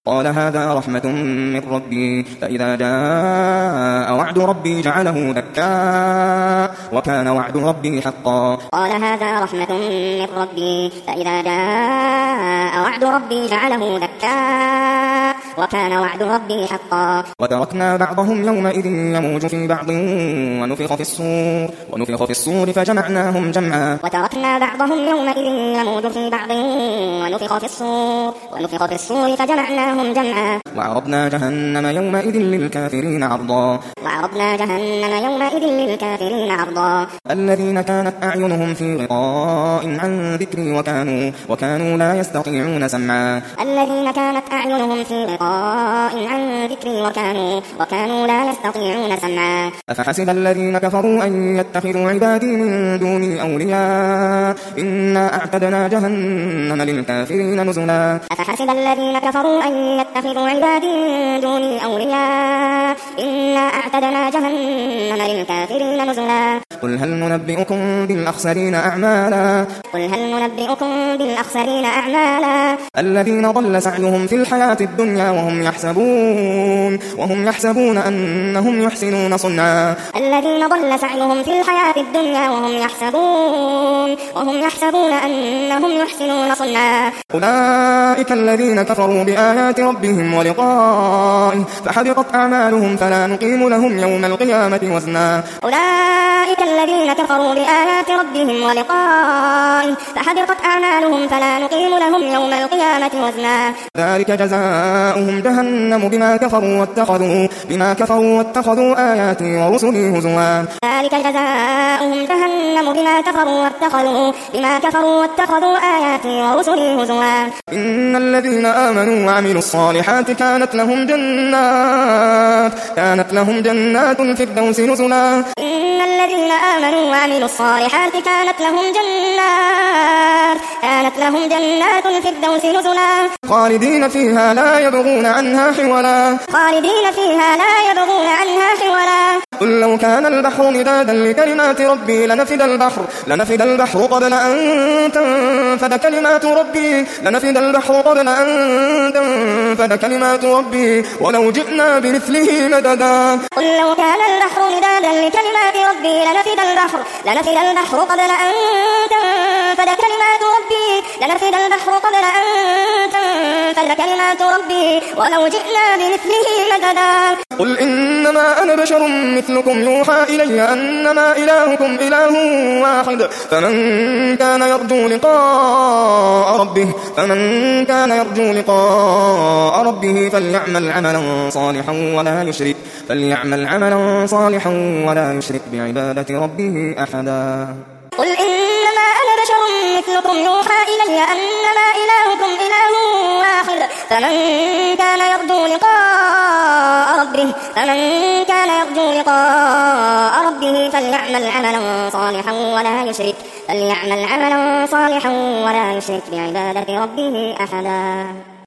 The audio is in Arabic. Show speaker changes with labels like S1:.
S1: قال هذا رحمة من ربي فإذا جاء وعد ربي جعله دكا وكان وعد ربي حقا.
S2: قال هذا رحمة من ربي فإذا جاء وعد ربي جعله دكا وكان وعد ربي حقا.
S1: وتركنا بعضهم يومئذ يموج في بعض ونفخ في الصور فجمعناهم جمعا.
S2: وتركنا بعضهم يومئذ يموج في بعض ونفخ في الصور فجمعناهم جمعا.
S1: وعرضنا جهنم يومئذ للكافرين عرضا. الذين كانت أعينهم في غطاء عن ذكري وكانوا لا يستطيعون سمعا.
S2: الذين كانت أعينهم في غطاء عن ذكري وكانوا لا يستطيعون سمعا.
S1: أفحسب الذين كفروا أن يتخذوا عبادي من دوني أولياء إنا أعتدنا جهنم للكافرين نزلا.
S2: أفحسب الذين كفروا أن يتخذوا عبادي من دوني أولياء إنا أعتدنا جهنم للكافرين نزلا.
S1: قل هل ننبئكم بالأخسرين أعمالا. الذين ضل سعيهم في الحياة الدنيا وهم يحسبون أنهم يحسنون صنعا.
S2: الذين ضل سعيهم في الحياة الدنيا وهم يحسبون أنهم يحسنون صنعا.
S1: أولئك الذين كفروا بآيات ربهم ولقائه فحبطت أعمالهم فلا نقيم لهم يوم القيامة وزنا.
S2: أولئك الذين كفروا بآيات ربهم ولقائه فحبطت أعمالهم فلا نقيم لهم يوم القيامة وزنا.
S1: ذلك جزاؤهم جهنم بما كفروا واتخذوا آياتي ورسلي هزوا.
S2: ذلك جزاؤهم جهنم بما كفروا واتخذوا آياتي ورسلي هزوا.
S1: إن الذين آمنوا وعملوا الصالحات كانت لهم جنات الفردوس نزلا.
S2: إن الذين آمنوا وعملوا الصالحات كانت لهم جنات الفردوس نزلا.
S1: خالدين فيها لا يبغون عنها حولا. قل لو كان البحر مدادا لكلمات ربي لنفد البحر قبل أن تنفد كلمات ربي ولو جئنا بمثله مددا.
S2: قل لو كان البحر مدادا لكلمات ربي لنفد البحر قبل أن تنفد كلمات ربي ولو جئنا بمثله مددا.
S1: قل إنما أنا بشر مثلكم يوحى إلي أنما إلهكم إله واحد فمن كان يرجو لقاء ربه فليعمل عملا صالحا ولا يشرك بعبادة ربه أحدا.
S2: قل إنما أنا بشر مثلكم يوحى إلي أنما إلهكم إله واحد فمن كان يرجو لقاء ربه فليعمل عملا صالحا ولا يشرك بعبادة ربه أحدا.